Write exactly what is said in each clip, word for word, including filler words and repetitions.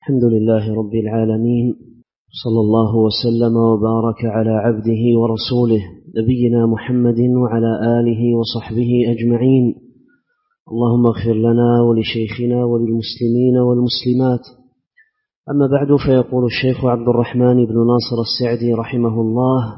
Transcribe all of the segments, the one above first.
الحمد لله رب العالمين، صلى الله وسلم وبارك على عبده ورسوله نبينا محمد وعلى آله وصحبه أجمعين. اللهم اغفر لنا ولشيخنا وللمسلمين والمسلمات. أما بعد، فيقول الشيخ عبد الرحمن بن ناصر السعدي رحمه الله: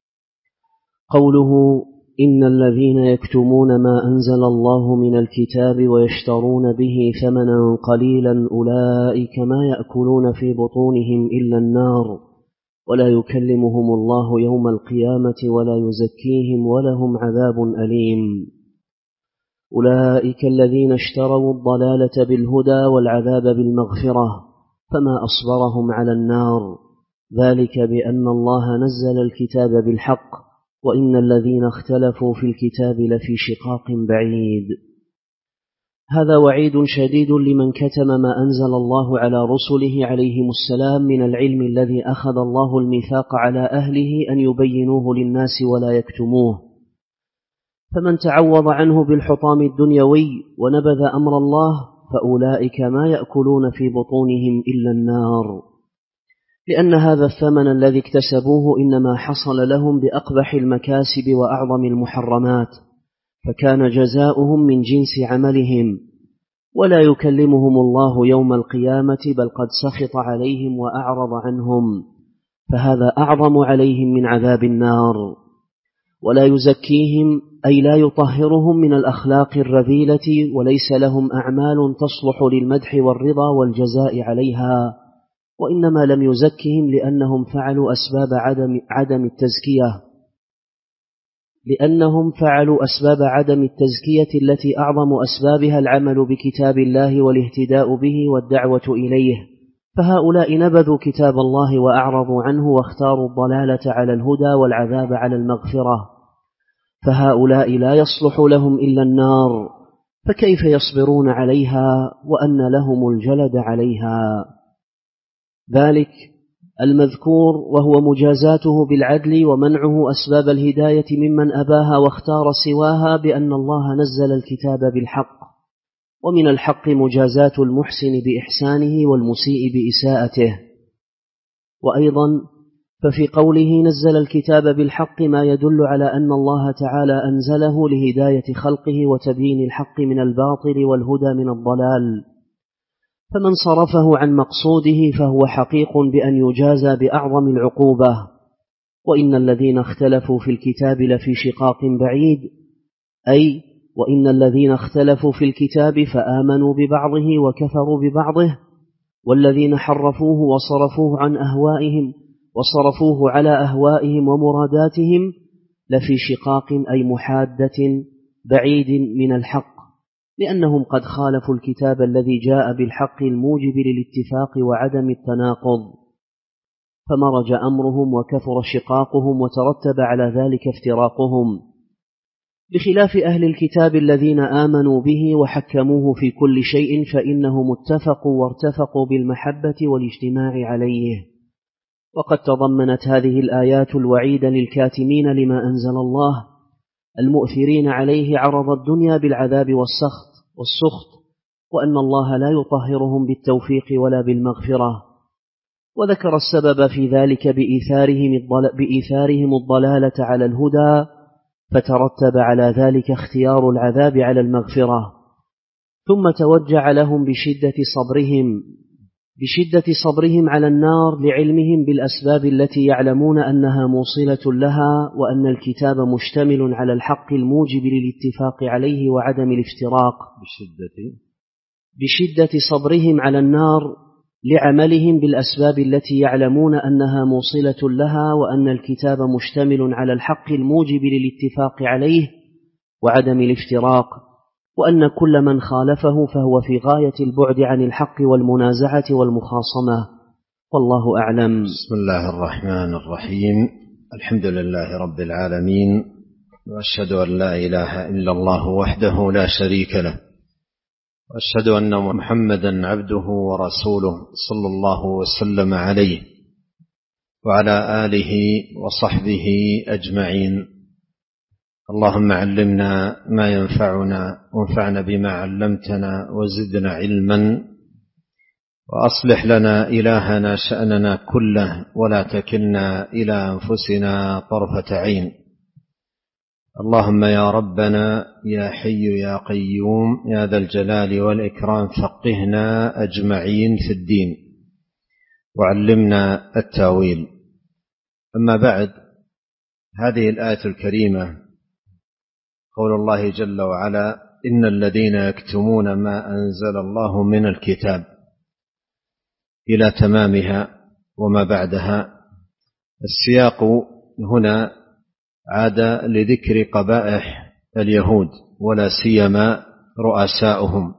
قوله إن الذين يكتمون ما أنزل الله من الكتاب ويشترون به ثمنا قليلا أولئك ما يأكلون في بطونهم إلا النار ولا يكلمهم الله يوم القيامة ولا يزكيهم ولهم عذاب أليم. أولئك الذين اشتروا الضلالة بالهدى والعذاب بالمغفرة، فما أصبرهم على النار، ذلك بأن الله نزل الكتاب بالحق وإن الذين اختلفوا في الكتاب لفي شقاق بعيد. هذا وعيد شديد لمن كتم ما أنزل الله على رسله عليهم السلام من العلم الذي أخذ الله الميثاق على أهله أن يبينوه للناس ولا يكتموه. فمن تعوض عنه بالحطام الدنيوي ونبذ أمر الله فأولئك ما يأكلون في بطونهم إلا النار، لأن هذا الثمن الذي اكتسبوه إنما حصل لهم بأقبح المكاسب وأعظم المحرمات، فكان جزاؤهم من جنس عملهم، ولا يكلمهم الله يوم القيامة بل قد سخط عليهم وأعرض عنهم، فهذا أعظم عليهم من عذاب النار. ولا يزكيهم أي لا يطهرهم من الأخلاق الرذيلة، وليس لهم أعمال تصلح للمدح والرضا والجزاء عليها، وإنما لم يزكهم لأنهم فعلوا أسباب عدم, عدم التزكية لأنهم فعلوا أسباب عدم التزكية التي أعظم أسبابها العمل بكتاب الله والاهتداء به والدعوة إليه، فهؤلاء نبذوا كتاب الله وأعرضوا عنه واختاروا الضلالة على الهدى والعذاب على المغفرة، فهؤلاء لا يصلح لهم إلا النار، فكيف يصبرون عليها وأن لهم الجلد عليها؟ ذلك المذكور وهو مجازاته بالعدل ومنعه أسباب الهداية ممن أباها واختار سواها بأن الله نزل الكتاب بالحق، ومن الحق مجازاة المحسن بإحسانه والمسيء بإساءته. وأيضا ففي قوله نزل الكتاب بالحق ما يدل على أن الله تعالى أنزله لهداية خلقه وتبيين الحق من الباطل والهدى من الضلال، فمن صرفه عن مقصوده فهو حقيق بأن يجازى بأعظم العقوبة. وإن الذين اختلفوا في الكتاب لفي شقاق بعيد، أي وإن الذين اختلفوا في الكتاب فآمنوا ببعضه وكفروا ببعضه، والذين حرفوه وصرفوه عن أهوائهم وصرفوه على أهوائهم ومراداتهم لفي شقاق أي محادة بعيد من الحق، لأنهم قد خالفوا الكتاب الذي جاء بالحق الموجب للاتفاق وعدم التناقض، فمرج أمرهم وكثر شقاقهم وترتب على ذلك افتراقهم، بخلاف أهل الكتاب الذين آمنوا به وحكموه في كل شيء، فإنهم اتفقوا وارتفقوا بالمحبة والاجتماع عليه. وقد تضمنت هذه الآيات الوعيد للكاتمين لما أنزل الله المؤثرين عليه عرض الدنيا بالعذاب والسخط والسخط، وأن الله لا يطهرهم بالتوفيق ولا بالمغفرة. وذكر السبب في ذلك بإيثارهم, بإيثارهم الضلالة على الهدى، فترتب على ذلك اختيار العذاب على المغفرة. ثم توجع لهم بشدة صبرهم بشدة صبرهم على النار لعلمهم بالأسباب التي يعلمون أنها موصلة لها، وأن الكتاب مشتمل على الحق الموجب للاتفاق عليه وعدم الافتراق. بشدة, بشدة صبرهم على النار لعملهم بالأسباب التي يعلمون أنها موصلة لها، وأن الكتاب مشتمل على الحق الموجب للاتفاق عليه وعدم الافتراق، وأن كل من خالفه فهو في غاية البعد عن الحق والمنازعة والمخاصمة، والله أعلم. بسم الله الرحمن الرحيم. الحمد لله رب العالمين، وأشهد أن لا إله إلا الله وحده لا شريك له، وأشهد أن محمدا عبده ورسوله صلى الله وسلم عليه وعلى آله وصحبه أجمعين. اللهم علمنا ما ينفعنا وانفعنا بما علمتنا وزدنا علما وأصلح لنا إلهنا شأننا كله ولا تكلنا إلى أنفسنا طرفة عين. اللهم يا ربنا يا حي يا قيوم يا ذا الجلال والإكرام فقهنا أجمعين في الدين وعلمنا التاويل. أما بعد، هذه الآية الكريمة قول الله جل وعلا: إن الذين يكتمون ما أنزل الله من الكتاب، إلى تمامها وما بعدها. السياق هنا عاد لذكر قبائح اليهود ولا سيما رؤساؤهم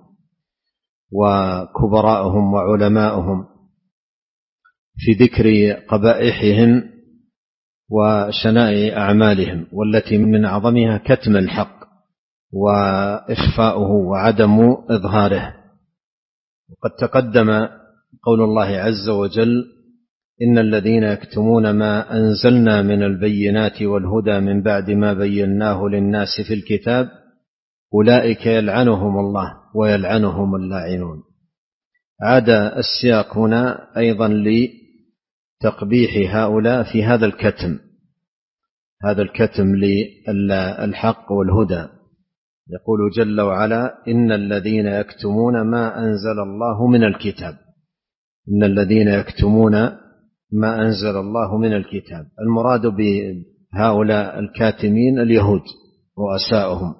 وكبراءهم وعلماؤهم، في ذكر قبائحهم وشنائع أعمالهم، والتي من أعظمها كتم الحق وإخفاؤه وعدم إظهاره. وقد تقدم قول الله عز وجل: إن الذين يكتمون ما أنزلنا من البينات والهدى من بعد ما بيناه للناس في الكتاب أولئك يلعنهم الله ويلعنهم اللاعنون. عاد السياق هنا أيضا لتقبيح هؤلاء في هذا الكتم، هذا الكتم للحق والهدى. يقول جل وعلا: إن الذين يكتمون ما أنزل الله من الكتاب. إن الذين يكتمون ما أنزل الله من الكتاب، المراد بهؤلاء الكاتمين اليهود، رؤساؤهم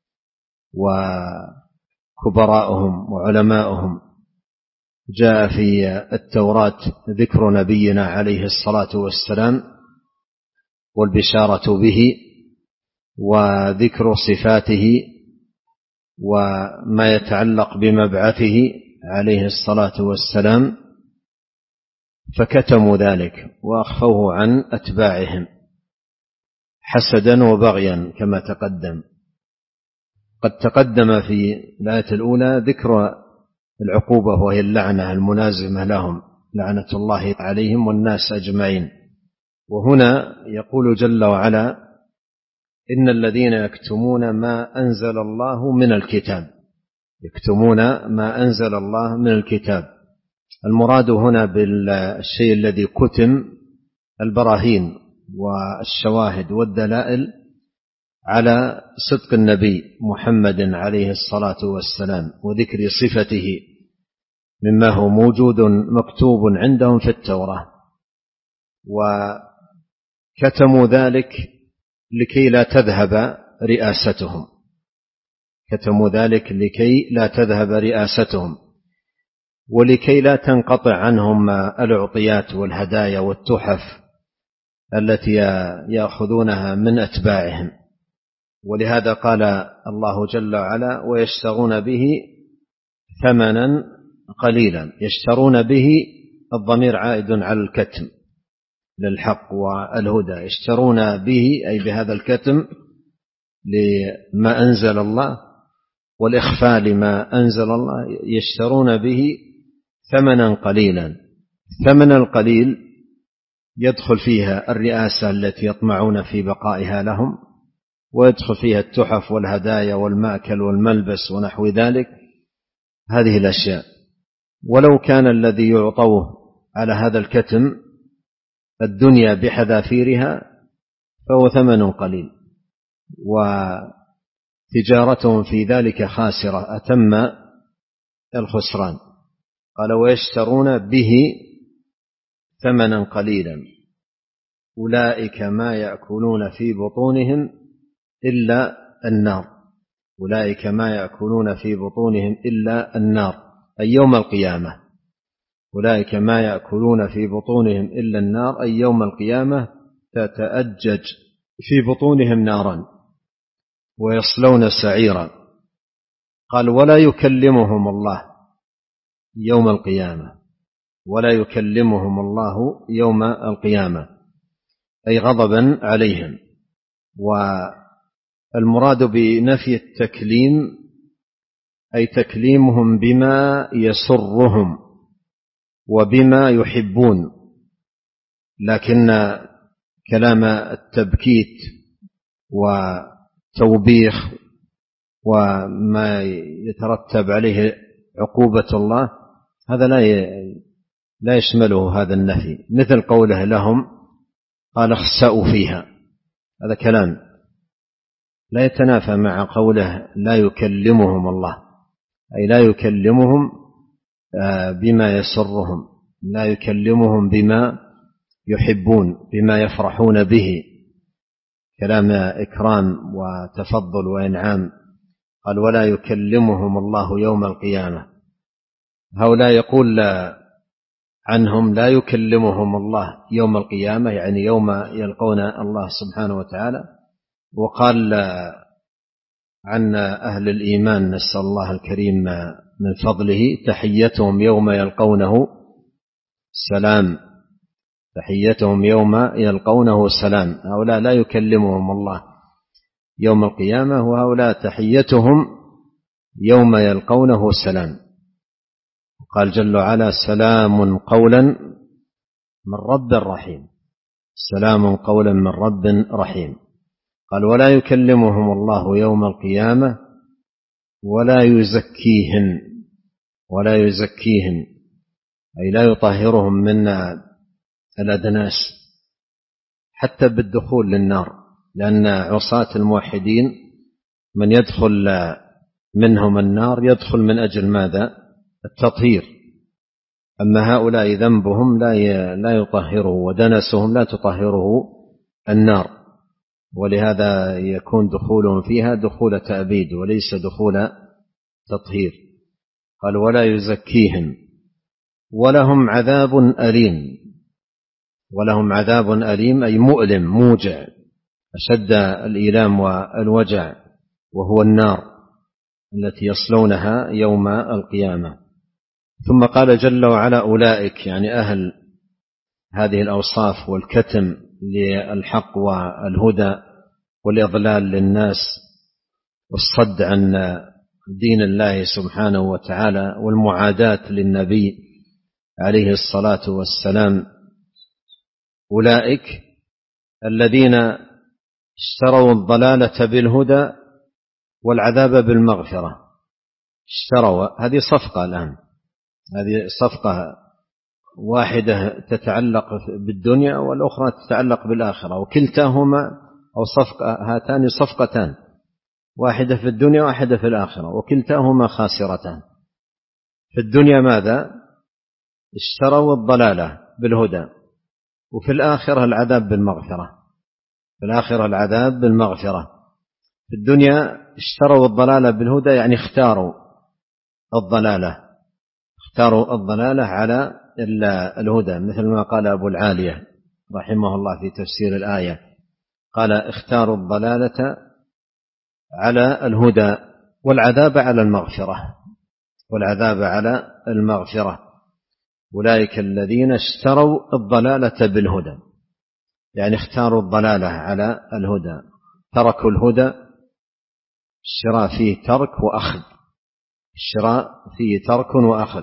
وكبراءهم وعلماؤهم. جاء في التوراة ذكر نبينا عليه الصلاة والسلام والبشارة به وذكر صفاته وما يتعلق بمبعثه عليه الصلاة والسلام، فكتموا ذلك وأخفوه عن أتباعهم حسدا وبغيا كما تقدم. قد تقدم في الآية الأولى ذكر العقوبة وهي اللعنة المنازمة لهم، لعنة الله عليهم والناس أجمعين. وهنا يقول جل وعلا: إن الذين يكتمون ما أنزل الله من الكتاب. يكتمون ما أنزل الله من الكتاب، المراد هنا بالشيء الذي كتم البراهين والشواهد والدلائل على صدق النبي محمد عليه الصلاة والسلام وذكر صفته مما هو موجود مكتوب عندهم في التوراة، وكتموا ذلك لكي لا تذهب رئاستهم. كتموا ذلك لكي لا تذهب رئاستهم ولكي لا تنقطع عنهم الأعطيات والهدايا والتحف التي يأخذونها من أتباعهم. ولهذا قال الله جل وعلا: ويشترون به ثمنا قليلا. يشترون به، الضمير عائد على الكتم للحق والهدى. يشترون به أي بهذا الكتم لما أنزل الله والإخفاء لما أنزل الله، يشترون به ثمنا قليلا. الثمن القليل يدخل فيها الرئاسة التي يطمعون في بقائها لهم، ويدخل فيها التحف والهدايا والمأكل والملبس ونحو ذلك، هذه الأشياء. ولو كان الذي يعطوه على هذا الكتم الدنيا بحذافيرها فهو ثمن قليل، وتجارتهم في ذلك خاسرة أتم الخسران. قال: ويشترون به ثمنا قليلا أولئك ما يأكلون في بطونهم إلا النار. أولئك ما يأكلون في بطونهم إلا النار، أي يوم القيامة. أولئك ما يأكلون في بطونهم إلا النار، أي يوم القيامة تتأجج في بطونهم نارا ويصلون سعيرا. قال: ولا يكلمهم الله يوم القيامة. ولا يكلمهم الله يوم القيامة أي غضبا عليهم. والمراد بنفي التكليم أي تكليمهم بما يسرهم وبما يحبون، لكن كلام التبكيت وتوبيخ وما يترتب عليه عقوبة الله هذا لا لا يشمله هذا النفي. مثل قوله لهم قال اخسأوا فيها، هذا كلام لا يتنافى مع قوله لا يكلمهم الله، أي لا يكلمهم بما يسرهم، لا يكلمهم بما يحبون، بما يفرحون به، كلام إكرام وتفضل وإنعام. قال ولا يكلمهم الله يوم القيامة. هؤلاء يقول عنهم لا يكلمهم الله يوم القيامة، يعني يوم يلقون الله سبحانه وتعالى. وقال عن أهل الإيمان نسأل الله الكريم من فضله تحيتهم يوم يلقونه سلام، تحيتهم يوم يلقونه سلام. هؤلاء لا يكلمهم الله يوم القيامة، وهؤلاء تحيتهم يوم يلقونه سلام. قال جل وعلا سلام قولا من رب رحيم، سلام قولا من رب رحيم. قال ولا يكلمهم الله يوم القيامة ولا يزكيهم، ولا يزكيهم أي لا يطهرهم من الأدناس حتى بالدخول للنار، لأن عصاة الموحدين من يدخل منهم النار يدخل من أجل ماذا؟ التطهير. أما هؤلاء ذنبهم لا يطهره ودنسهم لا تطهره النار، ولهذا يكون دخولهم فيها دخول تأبيد وليس دخول تطهير. قال ولا يزكيهم ولهم عذاب أليم. ولهم عذاب أليم أي مؤلم موجع أشد الإيلام والوجع، وهو النار التي يصلونها يوم القيامة. ثم قال جل وعلا أولئك، يعني أهل هذه الأوصاف والكتم للحق والهدى والإضلال للناس والصد عن دين الله سبحانه وتعالى والمعاداة للنبي عليه الصلاة والسلام. أولئك الذين اشتروا الضلالة بالهدى والعذاب بالمغفرة. اشتروا، هذه صفقة الآن، هذه صفقة واحدة تتعلق بالدنيا والأخرى تتعلق بالآخرة، وكلتاهما أو صفقة هاتان صفقتان، واحدة في الدنيا واحدة في الآخرة، وكلتاهما خاسرتان. في الدنيا ماذا؟ اشتروا الضلالة بالهدى، وفي الآخرة العذاب بالمغفرة. في الآخرة العذاب بالمغفرة. في الدنيا اشتروا الضلالة بالهدى، يعني اختاروا الضلالة، اختاروا الضلالة على الهدى، مثل ما قال أبو العالية رحمه الله في تفسير الآية، قال اختاروا الضلالة على الهدى والعذاب على المغفرة، والعذاب على المغفرة. أولئك الذين اشتروا الضلالة بالهدى، يعني اختاروا الضلالة على الهدى، تركوا الهدى. الشراء فيه ترك وأخذ، الشراء فيه ترك وأخذ،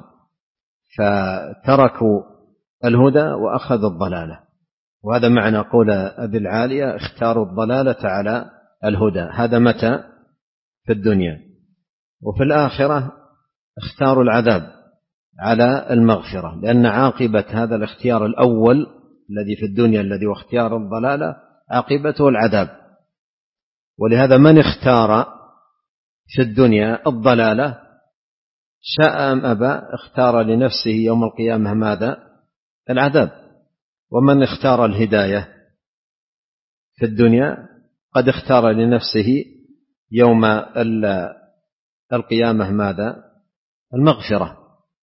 فتركوا الهدى وأخذوا الضلالة. وهذا معنى قول أبي العالية اختاروا الضلالة على الهدى. هذا متى؟ في الدنيا. وفي الآخرة اختاروا العذاب على المغفرة، لأن عاقبة هذا الاختيار الأول الذي في الدنيا الذي هو اختيار الضلالة عاقبته العذاب. ولهذا من اختار في الدنيا الضلالة شاء أم أبى اختار لنفسه يوم القيامة ماذا؟ العذاب. ومن اختار الهداية في الدنيا قد اختار لنفسه يوم القيامة ماذا؟ المغفرة.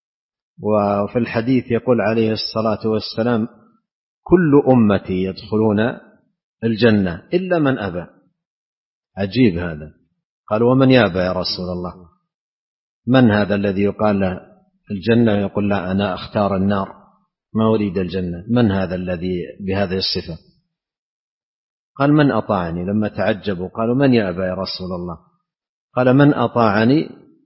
وفي الحديث يقول عليه الصلاة والسلام كل أمتي يدخلون الجنة إلا من أبى. عجيب هذا. قال ومن يأبى يا رسول الله؟ من هذا الذي يقال له الجنة يقول لا أنا أختار النار ما أريد الجنة؟ من هذا الذي بهذه الصفة؟ قال من أطاعني. لما تعجبوا قالوا من يأبى يا رسول الله؟ قال من أطاعني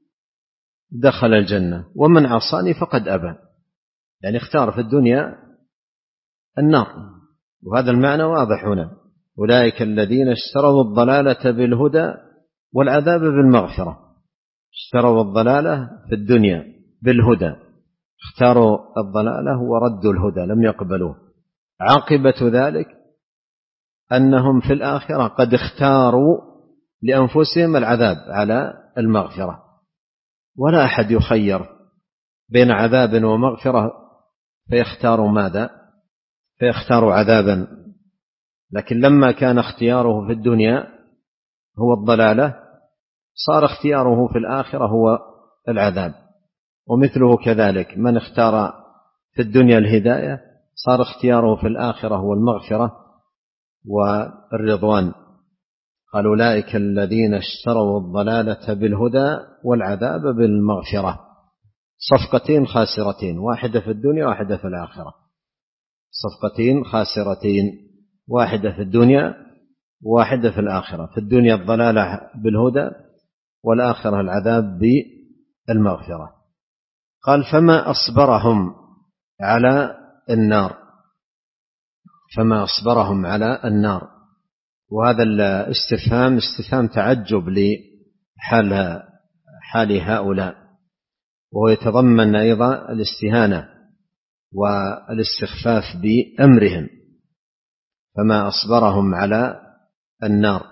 دخل الجنة ومن عصاني فقد أبى. يعني اختار في الدنيا النار. وهذا المعنى واضح هنا. أولئك الذين اشتروا الضلالة بالهدى والعذاب بالمغفرة. اشتروا الضلالة في الدنيا بالهدى اختاروا الضلالة وردوا الهدى، لم يقبلوه. عاقبة ذلك أنهم في الآخرة قد اختاروا لأنفسهم العذاب على المغفرة، ولا أحد يخير بين عذاب ومغفرة فيختار ماذا؟ فيختار عذابا. لكن لما كان اختياره في الدنيا هو الضلالة صار اختياره في الآخرة هو العذاب. ومثله كذلك من اختار في الدنيا الهداية صار اختياره في الآخرة هو المغفرة والرضوان. قال أولئك الذين اشتروا الضلالة بالهدى والعذاب بالمغفرة، صفقتين خاسرتين، واحدة في الدنيا واحدة في الآخرة، صفقتين خاسرتين، واحدة في الدنيا واحدة في الآخرة. في الدنيا الضلالة بالهدى والآخرة العذاب بالمغفرة. قال فما أصبرهم على النار، فما أصبرهم على النار. وهذا الاستفهام استفهام تعجب لحال حال هؤلاء، وهو يتضمن أيضا الاستهانة والاستخفاف بأمرهم. فما أصبرهم على النار،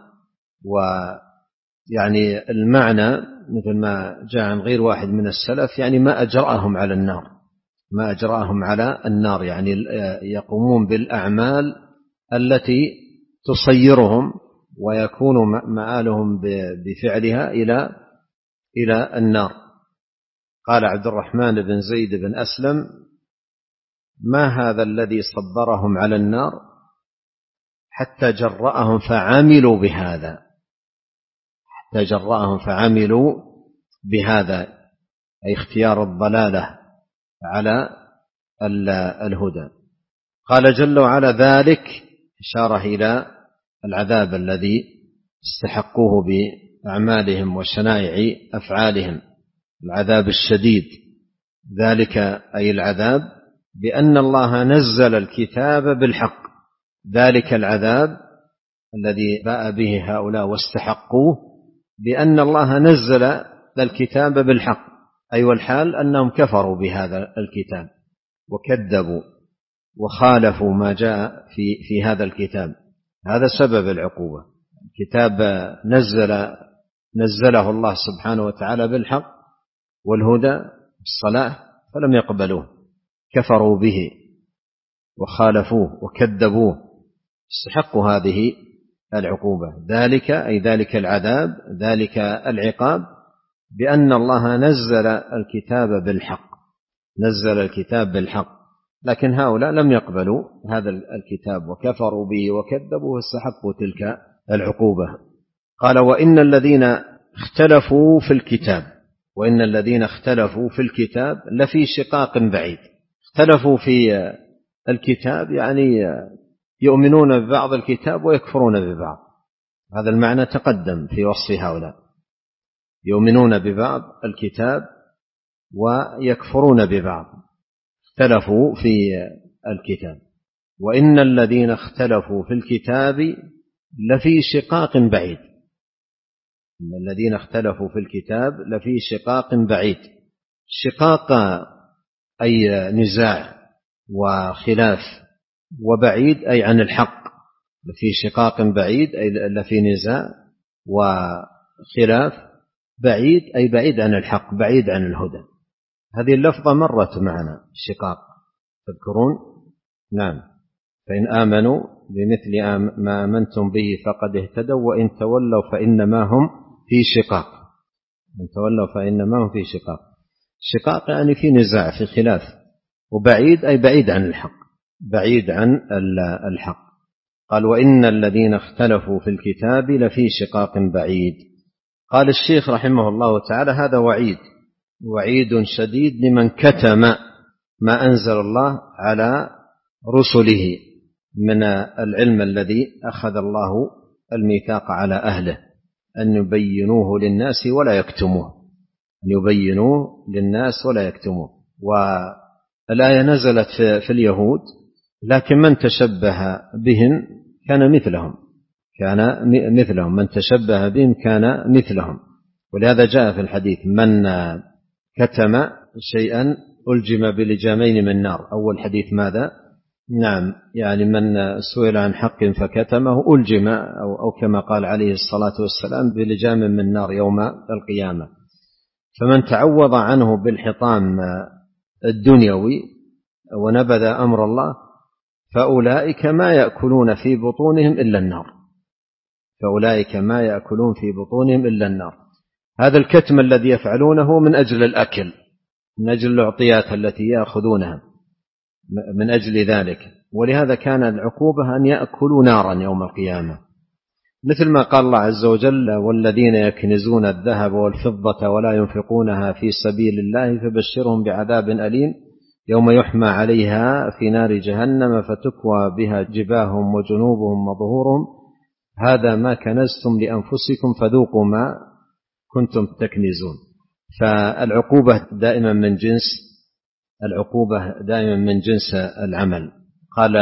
ويعني المعنى مثل ما جاء عن غير واحد من السلف يعني ما أجرأهم على النار، ما أجرأهم على النار، يعني يقومون بالأعمال التي تصيرهم ويكون مآلهم بفعلها إلى إلى النار. قال عبد الرحمن بن زيد بن أسلم ما هذا الذي صبرهم على النار حتى جرأهم فعملوا بهذا، حتى جرأهم فعملوا بهذا، أي اختيار الضلالة على الهدى. قال جل وعلا ذلك إشارة إلى العذاب الذي استحقوه بأعمالهم وشنائع أفعالهم، العذاب الشديد. ذلك أي العذاب بأن الله نزل الكتاب بالحق، ذلك العذاب الذي باء به هؤلاء واستحقوه بأن الله نزل الكتاب بالحق، أي والحال أنهم كفروا بهذا الكتاب وكذبوا وخالفوا ما جاء في في هذا الكتاب. هذا سبب العقوبة. الكتاب نزل نزله الله سبحانه وتعالى بالحق والهدى الصلاة فلم يقبلوه، كفروا به وخالفوه وكذبوه، استحقوا هذه العقوبة. ذلك أي ذلك العذاب، ذلك العقاب بأن الله نزل الكتاب بالحق، نزل الكتاب بالحق. لكن هؤلاء لم يقبلوا هذا الكتاب وكفروا به وكذبوا واستحقوا تلك العقوبة. قال وإن الذين اختلفوا في الكتاب، وإن الذين اختلفوا في الكتاب لفي شقاق بعيد. اختلفوا في الكتاب يعني يؤمنون ببعض الكتاب ويكفرون ببعض، هذا المعنى تقدم في وصف هؤلاء، يؤمنون ببعض الكتاب ويكفرون ببعض، اختلفوا في الكتاب. وإن الذين اختلفوا في الكتاب لفي شقاق بعيد، إن الذين اختلفوا في الكتاب لفي شقاق بعيد. شقاق أي نزاع وخلاف، وبعيد أي عن الحق. لفي شقاق بعيد أي لفي نزاع وخلاف، بعيد أي بعيد عن الحق، بعيد عن الهدى. هذه اللفظة مرت معنا شقاق، تذكرون؟ نعم. فإن آمنوا بمثل ما آمنتم به فقد اهتدوا وإن تولوا فإنما هم في شقاق، إن تولوا فإنما هم في شقاق. شقاق يعني في نزاع، في خلاف. وبعيد أي بعيد عن الحق، بعيد عن الحق. قال وإن الذين اختلفوا في الكتاب لفي شقاق بعيد. قال الشيخ رحمه الله تعالى هذا وعيد، وعيد شديد لمن كتم ما أنزل الله على رسله من العلم الذي أخذ الله الميثاق على أهله أن يبينوه للناس ولا يكتموه، أن يبينوه للناس ولا يكتموه. والآية نزلت في اليهود، لكن من تشبه بهم كان مثلهم، كان مثلهم، من تشبه بهم كان مثلهم. ولهذا جاء في الحديث من كتم شيئا ألجم بلجامين من نار. أول حديث ماذا؟ نعم، يعني من سئل عن حق فكتمه ألجم، أو, أو كما قال عليه الصلاة والسلام بلجام من نار يوم القيامة. فمن تعوض عنه بالحطام الدنيوي ونبذ أمر الله فأولئك ما يأكلون في بطونهم إلا النار، فأولئك ما يأكلون في بطونهم إلا النار. هذا الكتم الذي يفعلونه من أجل الأكل، من أجل العطيات التي يأخذونها، من أجل ذلك. ولهذا كان العقوبة أن يأكلوا نارا يوم القيامة، مثل ما قال الله عز وجل: والذين يكنزون الذهب والفضة ولا ينفقونها في سبيل الله فبشرهم بعذاب أليم يوم يحمى عليها في نار جهنم فتكوى بها جباههم وجنوبهم وظهورهم هذا ما كنزتم لأنفسكم فذوقوا ما كنتم تكنزون. فالعقوبة دائما من جنس العقوبة دائما من جنس العمل. قال: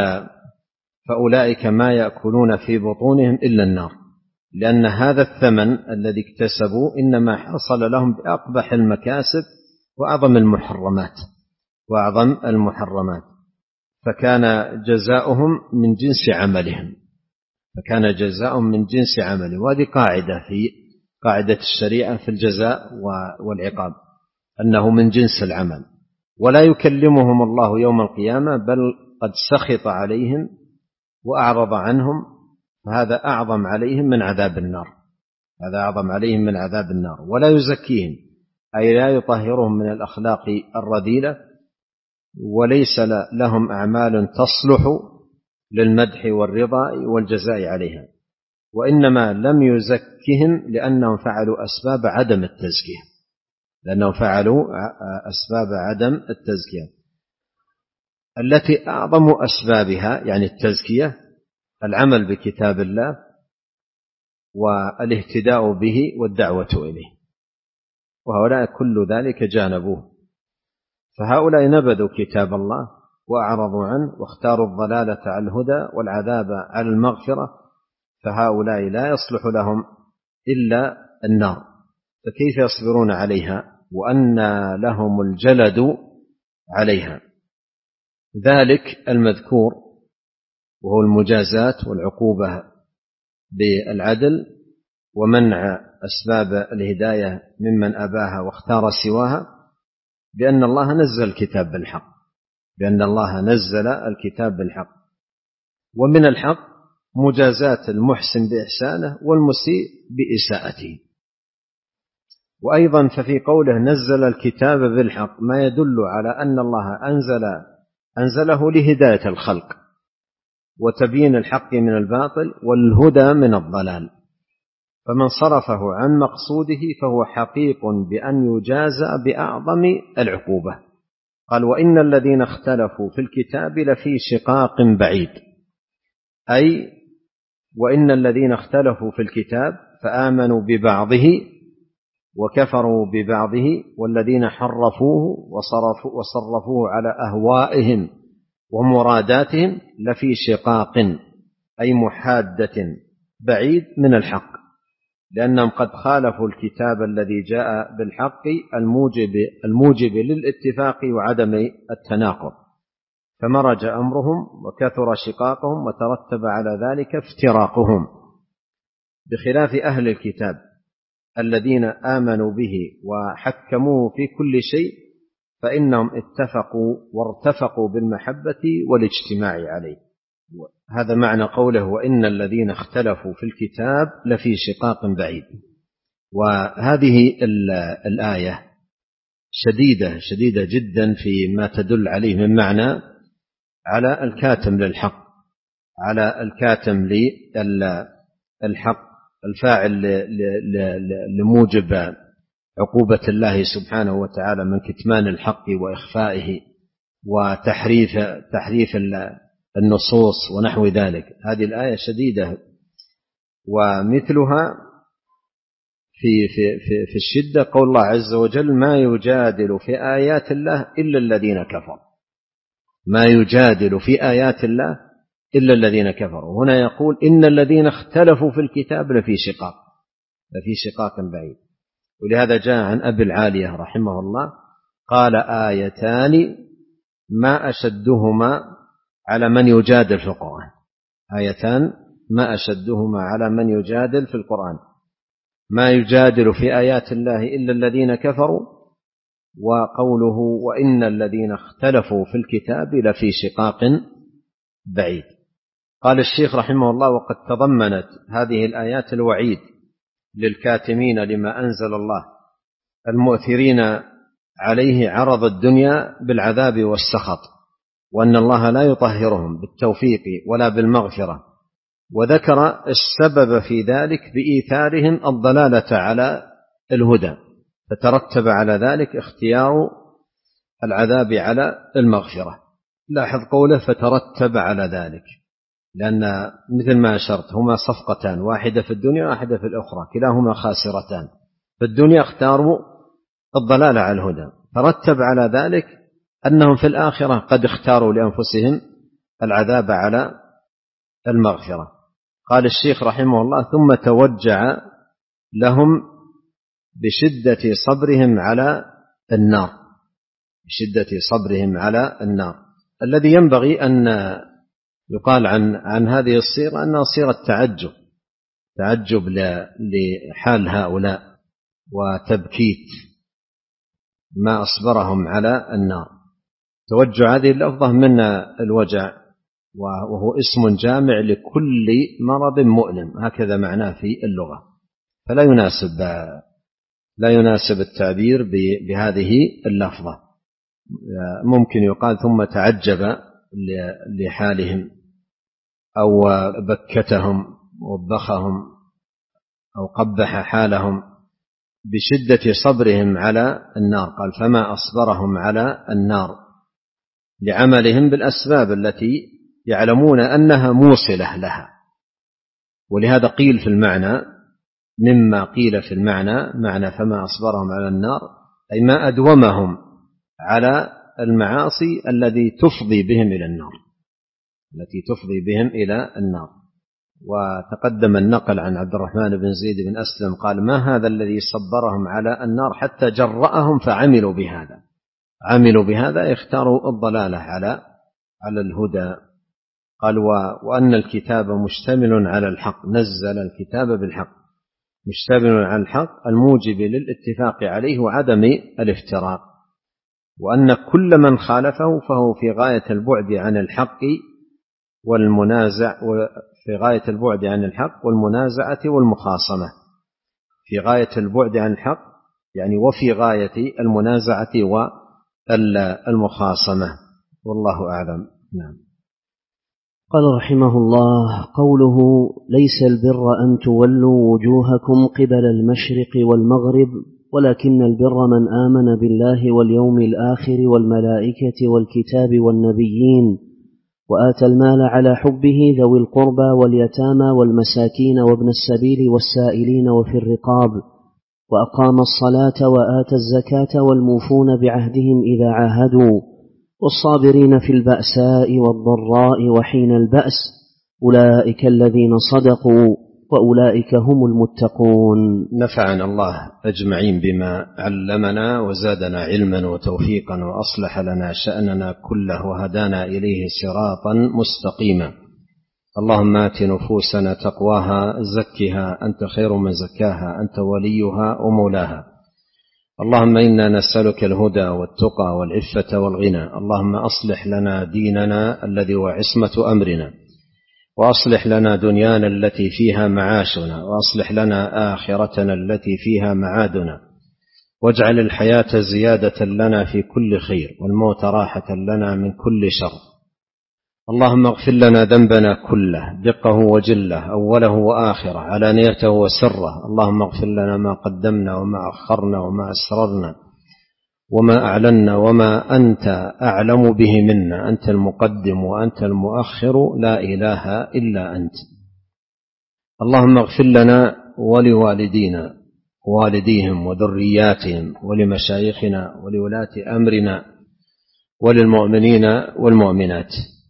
فأولئك ما يأكلون في بطونهم إلا النار، لأن هذا الثمن الذي اكتسبوا إنما حصل لهم بأقبح المكاسب وأعظم المحرمات وأعظم المحرمات فكان جزاؤهم من جنس عملهم فكان جزاؤهم من جنس عملهم. وهذه قاعدة في قاعدة الشريعة في الجزاء والعقاب، أنه من جنس العمل. ولا يكلمهم الله يوم القيامة بل قد سخط عليهم وأعرض عنهم، فهذا أعظم عليهم من عذاب النار هذا أعظم عليهم من عذاب النار. ولا يزكيهم، أي لا يطهرهم من الأخلاق الرذيلة، وليس لهم أعمال تصلح للمدح والرضا والجزاء عليها، وإنما لم يزكهم لأنهم فعلوا أسباب عدم التزكية لأنهم فعلوا أسباب عدم التزكية التي أعظم أسبابها يعني التزكية العمل بكتاب الله والاهتداء به والدعوة إليه، وهؤلاء كل ذلك جانبوه. فهؤلاء نبذوا كتاب الله وأعرضوا عنه واختاروا الضلالة على الهدى والعذاب على المغفرة، فهؤلاء لا يصلح لهم إلا النار، فكيف يصبرون عليها وأن لهم الجلد عليها؟ ذلك المذكور وهو المجازات والعقوبة بالعدل ومنع أسباب الهداية ممن أباها واختار سواها، بأن الله نزل الكتاب بالحق بأن الله نزل الكتاب بالحق ومن الحق مجازات المحسن بإحسانه والمسيء بإساءته. وأيضا ففي قوله نزل الكتاب بالحق ما يدل على أن الله أنزل أنزله لهداية الخلق وتبيين الحق من الباطل والهدى من الضلال، فمن صرفه عن مقصوده فهو حقيق بأن يجازى بأعظم العقوبة. قال: وإن الذين اختلفوا في الكتاب لفي شقاق بعيد، أي وإن الذين اختلفوا في الكتاب فآمنوا ببعضه وكفروا ببعضه والذين حرفوه وصرفوا وصرفوه على أهوائهم ومراداتهم لفي شقاق، أي محادة بعيد من الحق، لأنهم قد خالفوا الكتاب الذي جاء بالحق الموجب, الموجب للاتفاق وعدم التناقض، فمرج أمرهم وكثر شقاقهم وترتب على ذلك افتراقهم، بخلاف أهل الكتاب الذين آمنوا به وحكموه في كل شيء فإنهم اتفقوا وارتفقوا بالمحبة والاجتماع عليه. هذا معنى قوله وإن الذين اختلفوا في الكتاب لفي شقاق بعيد. وهذه الآية شديدة شديدة جدا فيما تدل عليه من معنى على الكاتم للحق، على الكاتم للحق الفاعل لموجب عقوبة الله سبحانه وتعالى من كتمان الحق وإخفائه وتحريف تحريف النصوص ونحو ذلك. هذه الآية شديدة، ومثلها في في في في الشدة قول الله عز وجل ما يجادل في آيات الله إلا الذين كفروا ما يجادل في آيات الله إلا الذين كفروا. هنا يقول إن الذين اختلفوا في الكتاب لفي شقاق لفي شقاق بعيد. ولهذا جاء عن أبي العالية رحمه الله قال آيتان ما أشدهما على من يجادل في القرآن، آيتان ما أشدهما على من يجادل في القرآن، ما يجادل في آيات الله إلا الذين كفروا، وقوله وإن الذين اختلفوا في الكتاب لفي شقاق بعيد. قال الشيخ رحمه الله: وقد تضمنت هذه الآيات الوعيد للكاتمين لما أنزل الله المؤثرين عليه عرض الدنيا بالعذاب والسخط، وأن الله لا يطهرهم بالتوفيق ولا بالمغفرة، وذكر السبب في ذلك بإيثارهم الضلالة على الهدى، فترتب على ذلك اختيار العذاب على المغفرة. لاحظ قوله فترتب على ذلك، لأن مثل ما أشرت هما صفقتان، واحدة في الدنيا واحدة في الأخرى، كلاهما خاسرتان. في الدنيا اختاروا الضلال على الهدى، ترتب على ذلك أنهم في الآخرة قد اختاروا لأنفسهم العذاب على المغفرة. قال الشيخ رحمه الله: ثم توجع لهم بشدة صبرهم على النار، بشدة صبرهم على النار، الذي ينبغي أن يقال عن عن هذه الصيغة أنها صيغة تعجب، تعجب لحال هؤلاء وتبكيت ما أصبرهم على النار. توجع هذه اللفظة من الوجع، وهو اسم جامع لكل مرض مؤلم، هكذا معناه في اللغة، فلا يناسب لا يناسب التعبير بهذه اللفظة. ممكن يقال ثم تعجب لحالهم، أو بكتهم وبخهم أو قبح حالهم بشدة صبرهم على النار. قال: فما أصبرهم على النار لعملهم بالأسباب التي يعلمون أنها موصلة لها. ولهذا قيل في المعنى، مما قيل في المعنى معنى فما أصبرهم على النار، أي ما أدومهم على المعاصي التي تفضي بهم إلى النار، التي تفضي بهم إلى النار. وتقدم النقل عن عبد الرحمن بن زيد بن أسلم قال: ما هذا الذي صبرهم على النار حتى جرأهم فعملوا بهذا، عملوا بهذا، اختاروا الضلالة على على الهدى. قال: وأن الكتاب مشتمل على الحق، نزل الكتاب بالحق، مشتمل على الحق الموجب للاتفاق عليه وعدم الافتراق، وأن كل من خالفه فهو في غاية البعد عن الحق والمنازع، في غاية البعد عن الحق والمنازعة والمخاصمة، في غاية البعد عن الحق يعني وفي غاية المنازعة والمخاصمة، والله أعلم. نعم. قال رحمه الله: قوله ليس البر أن تولوا وجوهكم قبل المشرق والمغرب، ولكن البر من آمن بالله واليوم الآخر والملائكة والكتاب والنبيين، وآتى المال على حبه ذوي القربى واليتامى والمساكين وابن السبيل والسائلين وفي الرقاب، وأقام الصلاة وآتى الزكاة والموفون بعهدهم إذا عاهدوا، والصابرين في البأساء والضراء وحين البأس، أولئك الذين صدقوا وأولئك هم المتقون. نفعنا الله أجمعين بما علمنا وزادنا علما وتوفيقا، وأصلح لنا شأننا كله وهدانا إليه صراطا مستقيما. اللهم آت نفوسنا تقواها زكها أنت خير من زكاها أنت وليها ومولاها. اللهم إنا نسألك الهدى والتقى والعفة والغنى. اللهم أصلح لنا ديننا الذي هو عصمة أمرنا، وأصلح لنا دنيانا التي فيها معاشنا، وأصلح لنا آخرتنا التي فيها معادنا، واجعل الحياة زيادة لنا في كل خير، والموت راحة لنا من كل شر. اللهم اغفر لنا ذنبنا كله دقه وجله، أوله وآخره، علانيته وسره. اللهم اغفر لنا ما قدمنا وما أخرنا وما أسررنا وما أعلنا وما أنت أعلم به منا، أنت المقدم وأنت المؤخر، لا إله إلا أنت. اللهم اغفر لنا ولوالدينا ووالديهم وذرياتهم ولمشايخنا ولولاة أمرنا وللمؤمنين والمؤمنات.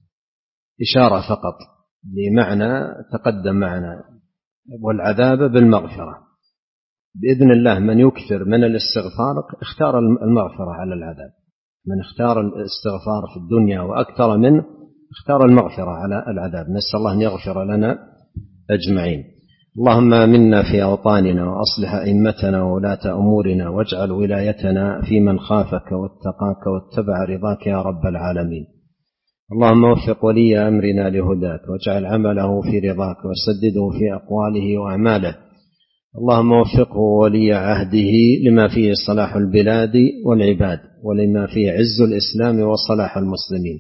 إشارة فقط لمعنى تقدم معنا، والعذاب بالمغفرة. بإذن الله من يكثر من الاستغفار اختار المغفرة على العذاب، من اختار الاستغفار في الدنيا وأكثر منه اختار المغفرة على العذاب. نسأل الله أن يغفر لنا أجمعين. اللهم آمنا في أوطاننا وأصلح أئمتنا وولاة أمورنا واجعل ولايتنا في من خافك واتقاك واتبع رضاك يا رب العالمين. اللهم وفق ولي أمرنا لهداك واجعل عمله في رضاك وسدده في أقواله وأعماله. اللهم وفقه ولي عهده لما فيه صلاح البلاد والعباد ولما فيه عز الإسلام وصلاح المسلمين.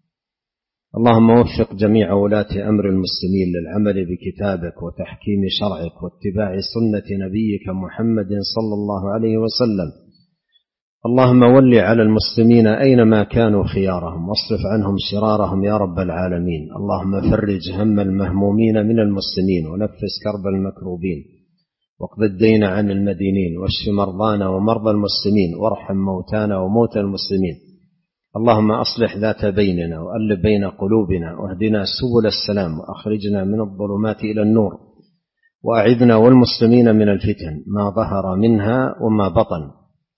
اللهم وفق جميع ولاة أمر المسلمين للعمل بكتابك وتحكيم شرعك واتباع سنة نبيك محمد صلى الله عليه وسلم. اللهم ول على المسلمين أينما كانوا خيارهم واصرف عنهم شرارهم يا رب العالمين. اللهم فرج هم المهمومين من المسلمين ونفس كرب المكروبين واقض الدين عن المدينين واشف مرضانا ومرضى المسلمين وارحم موتانا وموتى المسلمين. اللهم أصلح ذات بيننا وألف بين قلوبنا واهدنا سبل السلام وأخرجنا من الظلمات إلى النور وأعذنا والمسلمين من الفتن ما ظهر منها وما بطن.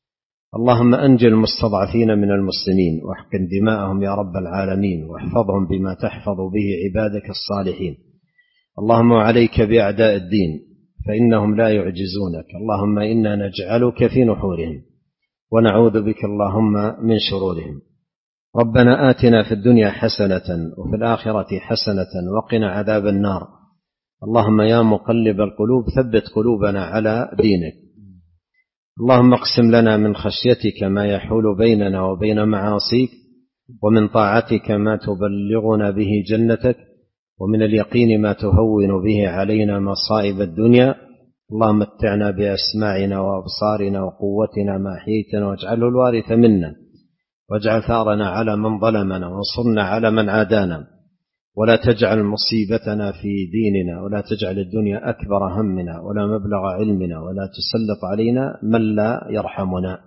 اللهم أنجِ المستضعفين من المسلمين واحقن دماءهم يا رب العالمين واحفظهم بما تحفظ به عبادك الصالحين. اللهم عليك بأعداء الدين فإنهم لا يعجزونك. اللهم إنا نجعلك في نحورهم ونعوذ بك اللهم من شرورهم. ربنا آتنا في الدنيا حسنة وفي الآخرة حسنة وقنا عذاب النار. اللهم يا مقلب القلوب ثبت قلوبنا على دينك. اللهم اقسم لنا من خشيتك ما يحول بيننا وبين معاصيك ومن طاعتك ما تبلغنا به جنتك ومن اليقين ما تهون به علينا مصائب الدنيا. اللهم متعنا بأسماعنا وأبصارنا وقوتنا ما أحييتنا واجعله الوارث منا واجعل ثارنا على من ظلمنا وانصرنا على من عادانا ولا تجعل مصيبتنا في ديننا ولا تجعل الدنيا أكبر همنا ولا مبلغ علمنا ولا تسلط علينا من لا يرحمنا.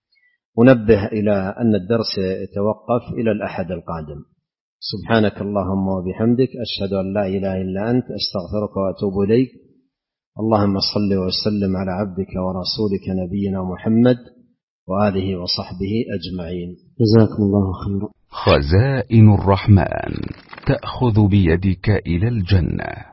ونبه إلى أن الدرس يتوقف إلى الأحد القادم. سبحانك اللهم وبحمدك أشهد أن لا إله إلا أنت أستغفرك وأتوب إليك. اللهم صل وسلم على عبدك ورسولك نبينا محمد وآله وصحبه أجمعين. جزاكم الله خيرا. خزائن الرحمن تأخذ بيدك إلى الجنة.